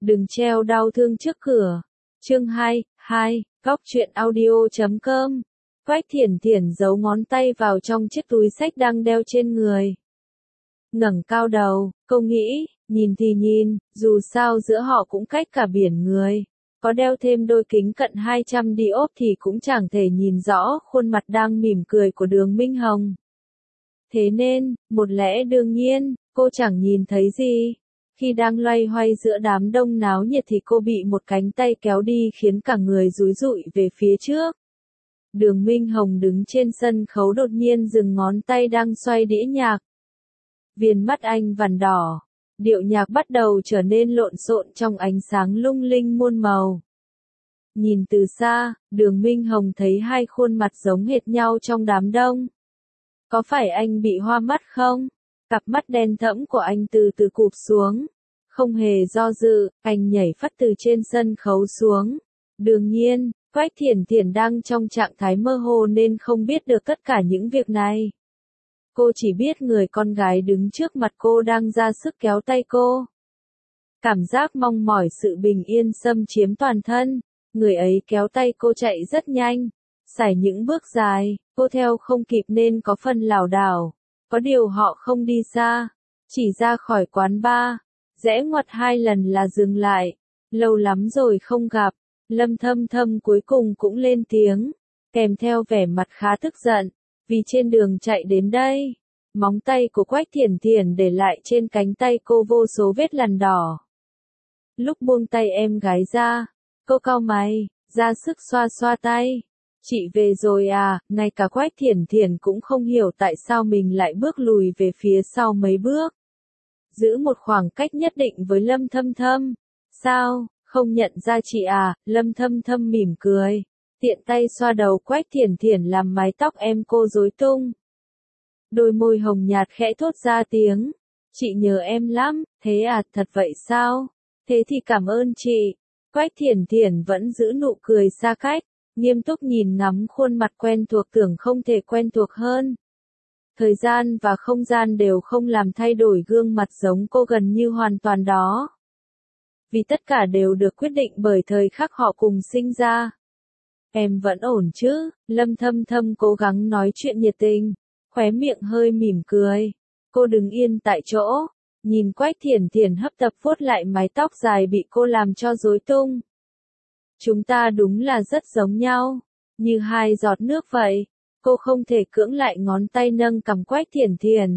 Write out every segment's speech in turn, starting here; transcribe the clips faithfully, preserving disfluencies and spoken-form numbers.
Đừng treo đau thương trước cửa. Chương hai, hai, góc truyện audio chấm com. Quách Thiển Thiển giấu ngón tay vào trong chiếc túi xách đang đeo trên người. Ngẩng cao đầu, cô nghĩ, nhìn thì nhìn, dù sao giữa họ cũng cách cả biển người. Có đeo thêm đôi kính cận hai trăm diop thì cũng chẳng thể nhìn rõ khuôn mặt đang mỉm cười của Đường Minh Hồng. Thế nên, một lẽ đương nhiên, cô chẳng nhìn thấy gì. Khi đang loay hoay giữa đám đông náo nhiệt thì cô bị một cánh tay kéo đi khiến cả người rúi rụi về phía trước. Đường Minh Hồng đứng trên sân khấu đột nhiên dừng ngón tay đang xoay đĩa nhạc. Viền mắt anh vằn đỏ. Điệu nhạc bắt đầu trở nên lộn xộn trong ánh sáng lung linh muôn màu. Nhìn từ xa, Đường Minh Hồng thấy hai khuôn mặt giống hệt nhau trong đám đông. Có phải anh bị hoa mắt không? Cặp mắt đen thẫm của anh từ từ cụp xuống. Không hề do dự, anh nhảy phắt từ trên sân khấu xuống. Đương nhiên, Quách Thiển Thiển đang trong trạng thái mơ hồ nên không biết được tất cả những việc này. Cô chỉ biết người con gái đứng trước mặt cô đang ra sức kéo tay cô. Cảm giác mong mỏi sự bình yên xâm chiếm toàn thân. Người ấy kéo tay cô chạy rất nhanh. Sải những bước dài, cô theo không kịp nên có phần lảo đảo. Có điều họ không đi xa. Chỉ ra khỏi quán bar. Rẽ ngoặt hai lần là dừng lại. Lâu lắm rồi không gặp. Lâm Thâm Thâm cuối cùng cũng lên tiếng. Kèm theo vẻ mặt khá tức giận. Vì trên đường chạy đến đây, móng tay của Quách Thiển Thiển để lại trên cánh tay cô vô số vết lằn đỏ. Lúc buông tay em gái ra, cô cau mày, ra sức xoa xoa tay. Chị về rồi à, ngay cả Quách Thiển Thiển cũng không hiểu tại sao mình lại bước lùi về phía sau mấy bước. Giữ một khoảng cách nhất định với Lâm Thâm Thâm. Sao, không nhận ra chị à, Lâm Thâm Thâm mỉm cười. Tiện tay xoa đầu Quách Thiển Thiển làm mái tóc em cô rối tung. Đôi môi hồng nhạt khẽ thốt ra tiếng. Chị nhớ em lắm, thế à, thật vậy sao? Thế thì cảm ơn chị. Quách Thiển Thiển vẫn giữ nụ cười xa cách, nghiêm túc nhìn ngắm khuôn mặt quen thuộc tưởng không thể quen thuộc hơn. Thời gian và không gian đều không làm thay đổi gương mặt giống cô gần như hoàn toàn đó. Vì tất cả đều được quyết định bởi thời khắc họ cùng sinh ra. Em vẫn ổn chứ? Lâm Thâm Thâm cố gắng nói chuyện nhiệt tình, khóe miệng hơi mỉm cười. Cô đứng yên tại chỗ, nhìn Quách Thiển Thiển hấp tấp vuốt lại mái tóc dài bị cô làm cho rối tung. Chúng ta đúng là rất giống nhau, như hai giọt nước vậy. Cô không thể cưỡng lại ngón tay nâng cằm Quách Thiển Thiển.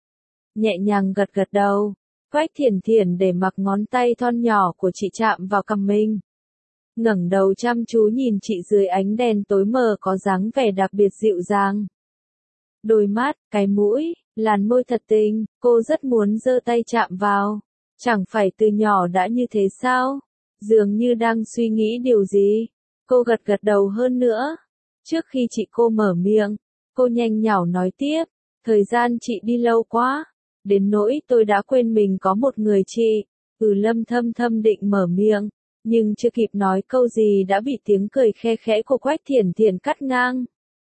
Nhẹ nhàng gật gật đầu, Quách Thiển Thiển để mặc ngón tay thon nhỏ của chị chạm vào cằm mình. Ngẩng đầu chăm chú nhìn chị dưới ánh đèn tối mờ có dáng vẻ đặc biệt dịu dàng. Đôi mắt, cái mũi, làn môi thật tình, cô rất muốn giơ tay chạm vào. Chẳng phải từ nhỏ đã như thế sao? Dường như đang suy nghĩ điều gì. Cô gật gật đầu hơn nữa. Trước khi chị cô mở miệng, cô nhanh nhảu nói tiếp. Thời gian chị đi lâu quá. Đến nỗi tôi đã quên mình có một người chị. Ừ, Lâm Thâm Thâm định mở miệng. Nhưng chưa kịp nói câu gì đã bị tiếng cười khe khẽ của Quách Thiển Thiển cắt ngang.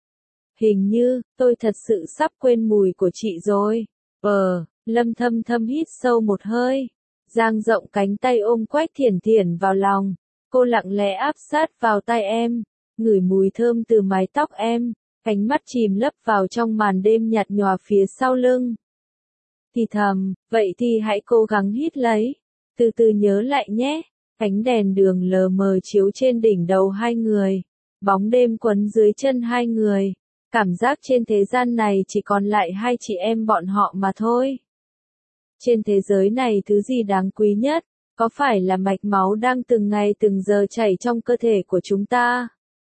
Hình như, tôi thật sự sắp quên mùi của chị rồi. Ờ, Lâm Thâm Thâm hít sâu một hơi. Dang rộng cánh tay ôm Quách Thiển Thiển vào lòng. Cô lặng lẽ áp sát vào tai em. Ngửi mùi thơm từ mái tóc em. Ánh mắt chìm lấp vào trong màn đêm nhạt nhòa phía sau lưng. Thì thầm, vậy thì hãy cố gắng hít lấy. Từ từ nhớ lại nhé. Ánh đèn đường lờ mờ chiếu trên đỉnh đầu hai người. Bóng đêm quấn dưới chân hai người. Cảm giác trên thế gian này chỉ còn lại hai chị em bọn họ mà thôi. Trên thế giới này thứ gì đáng quý nhất? Có phải là mạch máu đang từng ngày từng giờ chảy trong cơ thể của chúng ta?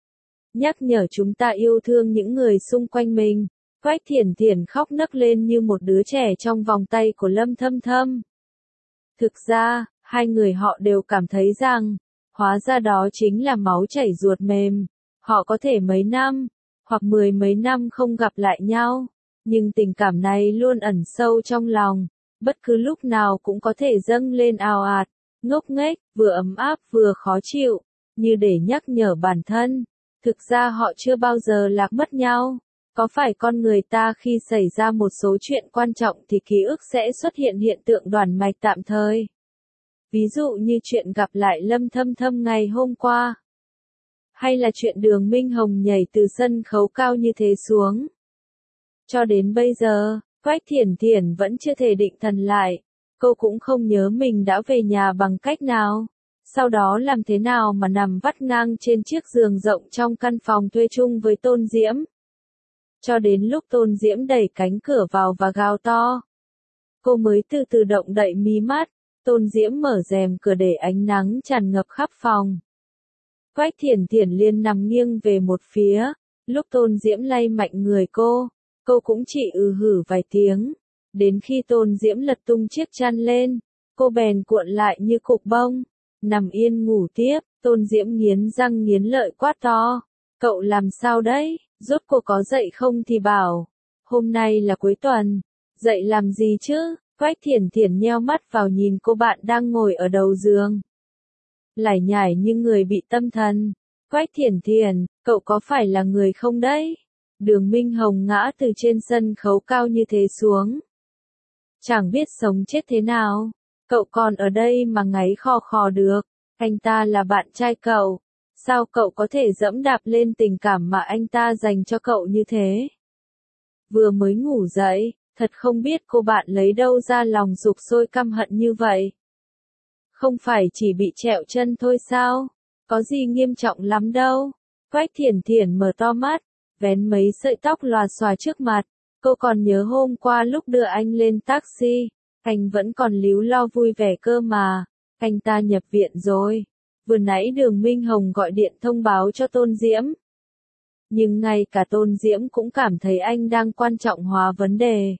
Nhắc nhở chúng ta yêu thương những người xung quanh mình. Quách Thiển Thiển khóc nấc lên như một đứa trẻ trong vòng tay của Lâm Thâm Thâm. Thực ra, hai người họ đều cảm thấy rằng, hóa ra đó chính là máu chảy ruột mềm. Họ có thể mấy năm, hoặc mười mấy năm không gặp lại nhau, nhưng tình cảm này luôn ẩn sâu trong lòng, bất cứ lúc nào cũng có thể dâng lên ào ạt, ngốc nghếch, vừa ấm áp vừa khó chịu, như để nhắc nhở bản thân. Thực ra họ chưa bao giờ lạc mất nhau. Có phải con người ta khi xảy ra một số chuyện quan trọng thì ký ức sẽ xuất hiện hiện tượng đoản mạch tạm thời? Ví dụ như chuyện gặp lại Lâm Thâm Thâm ngày hôm qua. Hay là chuyện Đường Minh Hồng nhảy từ sân khấu cao như thế xuống. Cho đến bây giờ, Quách Thiển Thiển vẫn chưa thể định thần lại. Cô cũng không nhớ mình đã về nhà bằng cách nào. Sau đó làm thế nào mà nằm vắt ngang trên chiếc giường rộng trong căn phòng thuê chung với Tôn Diễm. Cho đến lúc Tôn Diễm đẩy cánh cửa vào và gào to. Cô mới từ từ động đậy mí mắt. Tôn Diễm mở rèm cửa để ánh nắng tràn ngập khắp phòng. Quách Thiển Thiển liền nằm nghiêng về một phía. Lúc Tôn Diễm lay mạnh người cô, cô cũng chỉ ừ hử vài tiếng. Đến khi Tôn Diễm lật tung chiếc chăn lên, cô bèn cuộn lại như cục bông. Nằm yên ngủ tiếp, Tôn Diễm nghiến răng nghiến lợi quát to. Cậu làm sao đấy, rốt cô có dậy không thì bảo. Hôm nay là cuối tuần, dậy làm gì chứ? Quách Thiển Thiển nheo mắt vào nhìn cô bạn đang ngồi ở đầu giường. Lải nhải như người bị tâm thần. Quách Thiển Thiển, cậu có phải là người không đấy? Đường Minh Hồng ngã từ trên sân khấu cao như thế xuống. Chẳng biết sống chết thế nào. Cậu còn ở đây mà ngáy khò khò được. Anh ta là bạn trai cậu. Sao cậu có thể dẫm đạp lên tình cảm mà anh ta dành cho cậu như thế? Vừa mới ngủ dậy, thật không biết cô bạn lấy đâu ra lòng sục sôi căm hận như vậy. Không phải chỉ bị trẹo chân thôi sao? Có gì nghiêm trọng lắm đâu. Quách Thiển Thiển mở to mắt, vén mấy sợi tóc lòa xòa trước mặt. Cô còn nhớ hôm qua lúc đưa anh lên taxi, anh vẫn còn líu lo vui vẻ cơ mà. Anh ta nhập viện rồi. Vừa nãy Đường Minh Hồng gọi điện thông báo cho Tôn Diễm. Nhưng ngay cả Tôn Diễm cũng cảm thấy anh đang quan trọng hóa vấn đề.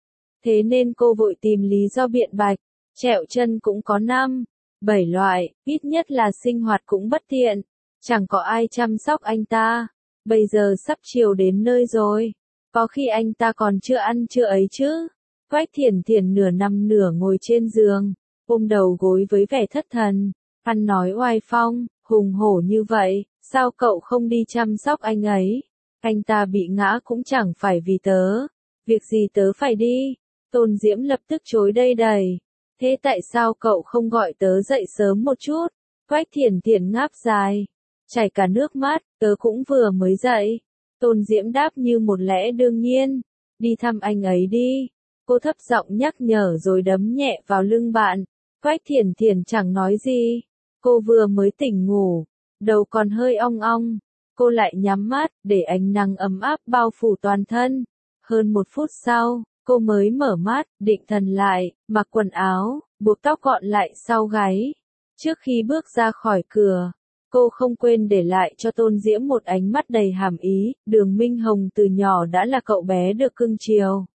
Thế nên cô vội tìm lý do biện bạch. Trẹo chân cũng có năm, bảy loại, ít nhất là sinh hoạt cũng bất tiện. Chẳng có ai chăm sóc anh ta. Bây giờ sắp chiều đến nơi rồi. Có khi anh ta còn chưa ăn chưa ấy chứ. Quách Thiển Thiển nửa nằm nửa ngồi trên giường, ôm đầu gối với vẻ thất thần. Ăn nói oai phong, hùng hổ như vậy, sao cậu không đi chăm sóc anh ấy? Anh ta bị ngã cũng chẳng phải vì tớ. Việc gì tớ phải đi? Tôn Diễm lập tức chối đây đầy. Thế tại sao cậu không gọi tớ dậy sớm một chút? Quách Thiển Thiển ngáp dài, chảy cả nước mắt, tớ cũng vừa mới dậy. Tôn Diễm đáp như một lẽ đương nhiên. Đi thăm anh ấy đi. Cô thấp giọng nhắc nhở rồi đấm nhẹ vào lưng bạn. Quách Thiển Thiển chẳng nói gì. Cô vừa mới tỉnh ngủ, đầu còn hơi ong ong. Cô lại nhắm mắt, để ánh nắng ấm áp bao phủ toàn thân. Hơn một phút sau, cô mới mở mắt, định thần lại, mặc quần áo, buộc tóc gọn lại sau gáy. Trước khi bước ra khỏi cửa, cô không quên để lại cho Tôn Diễm một ánh mắt đầy hàm ý. Đường Minh Hồng từ nhỏ đã là cậu bé được cưng chiều.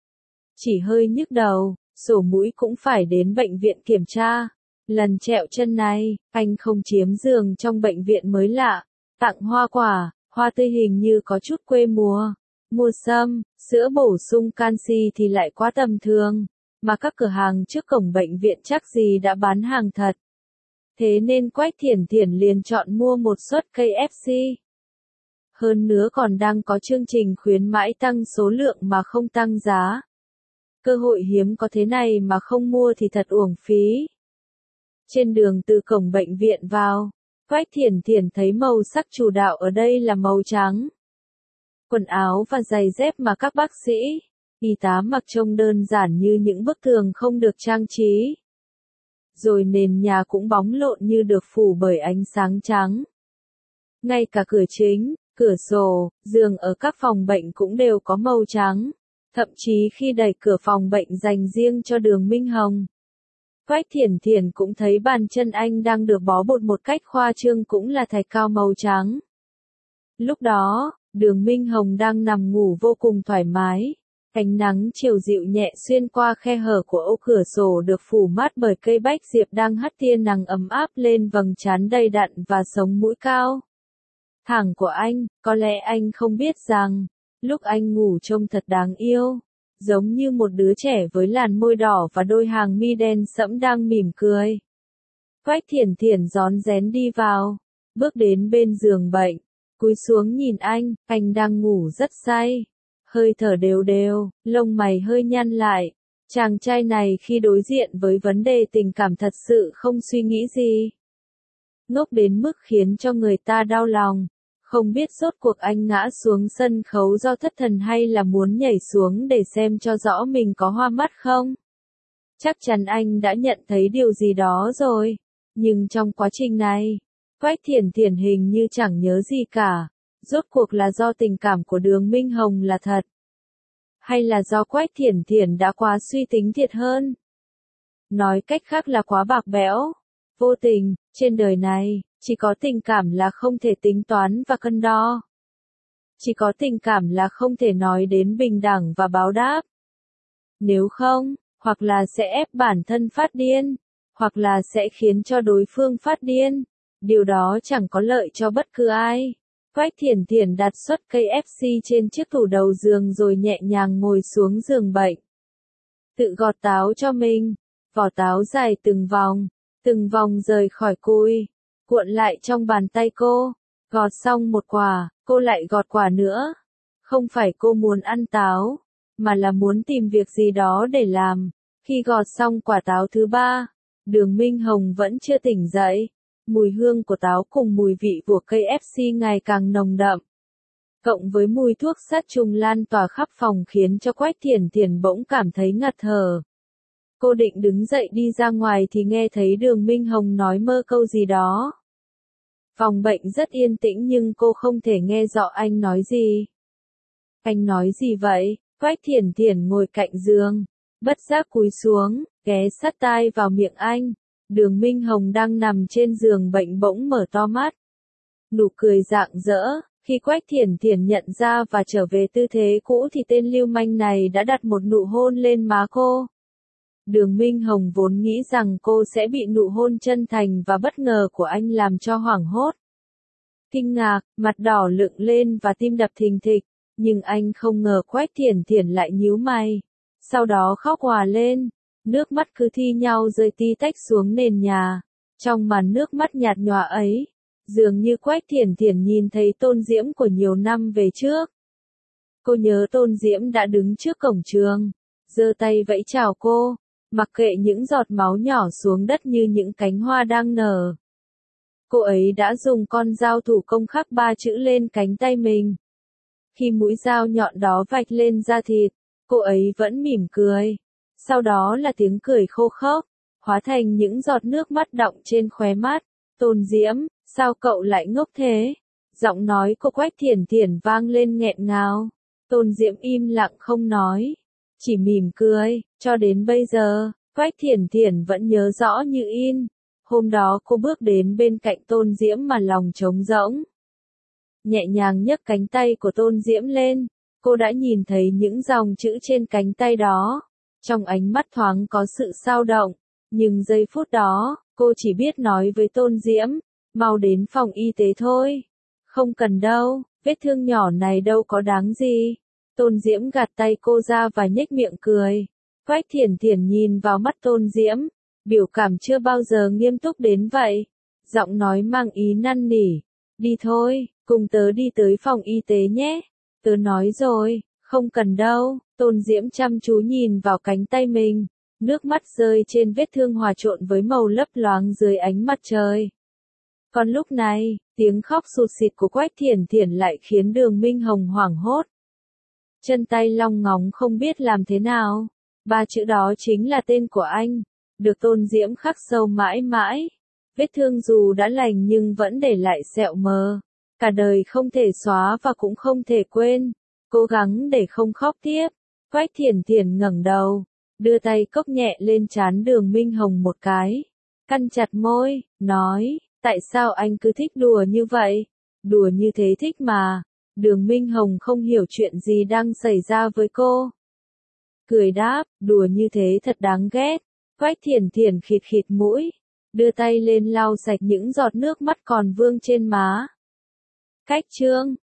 Chỉ hơi nhức đầu, sổ mũi cũng phải đến bệnh viện kiểm tra. Lần trẹo chân này, anh không chiếm giường trong bệnh viện mới lạ. Tặng hoa quả, hoa tươi hình như có chút quê mùa. Mua sâm, sữa bổ sung canxi thì lại quá tầm thường. Mà các cửa hàng trước cổng bệnh viện chắc gì đã bán hàng thật. Thế nên Quách Thiển Thiển liền chọn mua một suất ca ép xê. Hơn nữa còn đang có chương trình khuyến mãi tăng số lượng mà không tăng giá. Cơ hội hiếm có thế này mà không mua thì thật uổng phí. Trên đường từ cổng bệnh viện vào, Quách Thiển Thiển thấy màu sắc chủ đạo ở đây là màu trắng. Quần áo và giày dép mà các bác sĩ, y tá mặc trông đơn giản như những bức tường không được trang trí. Rồi nền nhà cũng bóng lộn như được phủ bởi ánh sáng trắng. Ngay cả cửa chính, cửa sổ, giường ở các phòng bệnh cũng đều có màu trắng. Thậm chí khi đẩy cửa phòng bệnh dành riêng cho Đường Minh Hồng, Quách Thiển Thiển cũng thấy bàn chân anh đang được bó bột một cách khoa trương cũng là thạch cao màu trắng. Lúc đó, Đường Minh Hồng đang nằm ngủ vô cùng thoải mái. Ánh nắng chiều dịu nhẹ xuyên qua khe hở của ô cửa sổ được phủ mát bởi cây bách diệp đang hắt tia nắng ấm áp lên vầng trán đầy đặn và sống mũi cao thẳng của anh. Có lẽ anh không biết rằng, lúc anh ngủ trông thật đáng yêu, giống như một đứa trẻ với làn môi đỏ và đôi hàng mi đen sẫm đang mỉm cười. Quách Thiển Thiển rón rén đi vào, bước đến bên giường bệnh, cúi xuống nhìn anh. Anh đang ngủ rất say, hơi thở đều đều, lông mày hơi nhăn lại, Chàng trai này khi đối diện với vấn đề tình cảm thật sự không suy nghĩ gì. Ngốc đến mức khiến cho người ta đau lòng. Không biết rốt cuộc anh ngã xuống sân khấu do thất thần hay là muốn nhảy xuống để xem cho rõ mình có hoa mắt không? Chắc chắn anh đã nhận thấy điều gì đó rồi. Nhưng trong quá trình này, Quách Thiển Thiển hình như chẳng nhớ gì cả. Rốt cuộc là do tình cảm của Đường Minh Hồng là thật? Hay là do Quách Thiển Thiển đã quá suy tính thiệt hơn? Nói cách khác là quá bạc bẽo, vô tình, trên đời này, chỉ có tình cảm là không thể tính toán và cân đo. Chỉ có tình cảm là không thể nói đến bình đẳng và báo đáp. Nếu không, hoặc là sẽ ép bản thân phát điên, hoặc là sẽ khiến cho đối phương phát điên. Điều đó chẳng có lợi cho bất cứ ai. Quách Thiển Thiển đặt suất cây ép xê trên chiếc tủ đầu giường rồi nhẹ nhàng ngồi xuống giường bệnh. Tự gọt táo cho mình. Vỏ táo dài từng vòng, từng vòng rời khỏi cùi, cuộn lại trong bàn tay cô. Gọt xong một quả, cô lại gọt quả nữa. Không phải cô muốn ăn táo, mà là muốn tìm việc gì đó để làm. Khi gọt xong quả táo thứ ba, Đường Minh Hồng vẫn chưa tỉnh dậy. Mùi hương của táo cùng mùi vị của cây ép xê ngày càng nồng đậm. Cộng với mùi thuốc sát trùng lan tỏa khắp phòng khiến cho Quách Thiển Thiển bỗng cảm thấy ngạt thở. Cô định đứng dậy đi ra ngoài thì nghe thấy Đường Minh Hồng nói mơ câu gì đó. Phòng bệnh rất yên tĩnh nhưng cô không thể nghe rõ anh nói gì. Anh nói gì vậy? Quách Thiển Thiển ngồi cạnh giường, bất giác cúi xuống, ghé sát tai vào miệng anh. Đường Minh Hồng đang nằm trên giường bệnh bỗng mở to mắt. Nụ cười rạng rỡ, khi Quách Thiển Thiển nhận ra và trở về tư thế cũ thì tên lưu manh này đã đặt một nụ hôn lên má cô. Đường Minh Hồng vốn nghĩ rằng cô sẽ bị nụ hôn chân thành và bất ngờ của anh làm cho hoảng hốt. Kinh ngạc, mặt đỏ lựng lên và tim đập thình thịch, nhưng anh không ngờ Quách Thiển Thiển lại nhíu mày. Sau đó khóc òa lên, nước mắt cứ thi nhau rơi tí tách xuống nền nhà. Trong màn nước mắt nhạt nhòa ấy, dường như Quách Thiển Thiển nhìn thấy Tôn Diễm của nhiều năm về trước. Cô nhớ Tôn Diễm đã đứng trước cổng trường, giơ tay vẫy chào cô, mặc kệ những giọt máu nhỏ xuống đất như những cánh hoa đang nở. Cô ấy đã dùng con dao thủ công khắc ba chữ lên cánh tay mình. Khi mũi dao nhọn đó vạch lên da thịt, cô ấy vẫn mỉm cười. Sau đó là tiếng cười khô khốc, hóa thành những giọt nước mắt đọng trên khóe mắt. Tôn Diễm, sao cậu lại ngốc thế? Giọng nói của Quách Thiển Thiển vang lên nghẹn ngào. Tôn Diễm im lặng không nói, chỉ mỉm cười. Cho đến bây giờ, Quách Thiển Thiển vẫn nhớ rõ như in. Hôm đó cô bước đến bên cạnh Tôn Diễm mà lòng trống rỗng. Nhẹ nhàng nhấc cánh tay của Tôn Diễm lên, cô đã nhìn thấy những dòng chữ trên cánh tay đó. Trong ánh mắt thoáng có sự xao động, nhưng giây phút đó, cô chỉ biết nói với Tôn Diễm, mau đến phòng y tế thôi. Không cần đâu, vết thương nhỏ này đâu có đáng gì. Tôn Diễm gạt tay cô ra và nhếch miệng cười. Quách Thiển Thiển nhìn vào mắt Tôn Diễm, biểu cảm chưa bao giờ nghiêm túc đến vậy. Giọng nói mang ý năn nỉ, đi thôi, cùng tớ đi tới phòng y tế nhé. Tớ nói rồi, không cần đâu. Tôn Diễm chăm chú nhìn vào cánh tay mình, nước mắt rơi trên vết thương hòa trộn với màu lấp loáng dưới ánh mặt trời. Còn lúc này, tiếng khóc sụt sịt của Quách Thiển Thiển lại khiến Đường Minh Hồng hoảng hốt. Chân tay long ngóng không biết làm thế nào. Ba chữ đó chính là tên của anh, được Tôn Diễm khắc sâu mãi mãi. Vết thương dù đã lành nhưng vẫn để lại sẹo mờ. Cả đời không thể xóa và cũng không thể quên. Cố gắng để không khóc tiếp. Quách Thiển Thiển ngẩng đầu, đưa tay cốc nhẹ lên trán Đường Minh Hồng một cái. Cắn chặt môi, nói, tại sao anh cứ thích đùa như vậy? Đùa như thế thích mà. Đường Minh Hồng không hiểu chuyện gì đang xảy ra với cô. Cười đáp, đùa như thế thật đáng ghét. Quách Thiển Thiển khịt khịt mũi, đưa tay lên lau sạch những giọt nước mắt còn vương trên má. Cách chương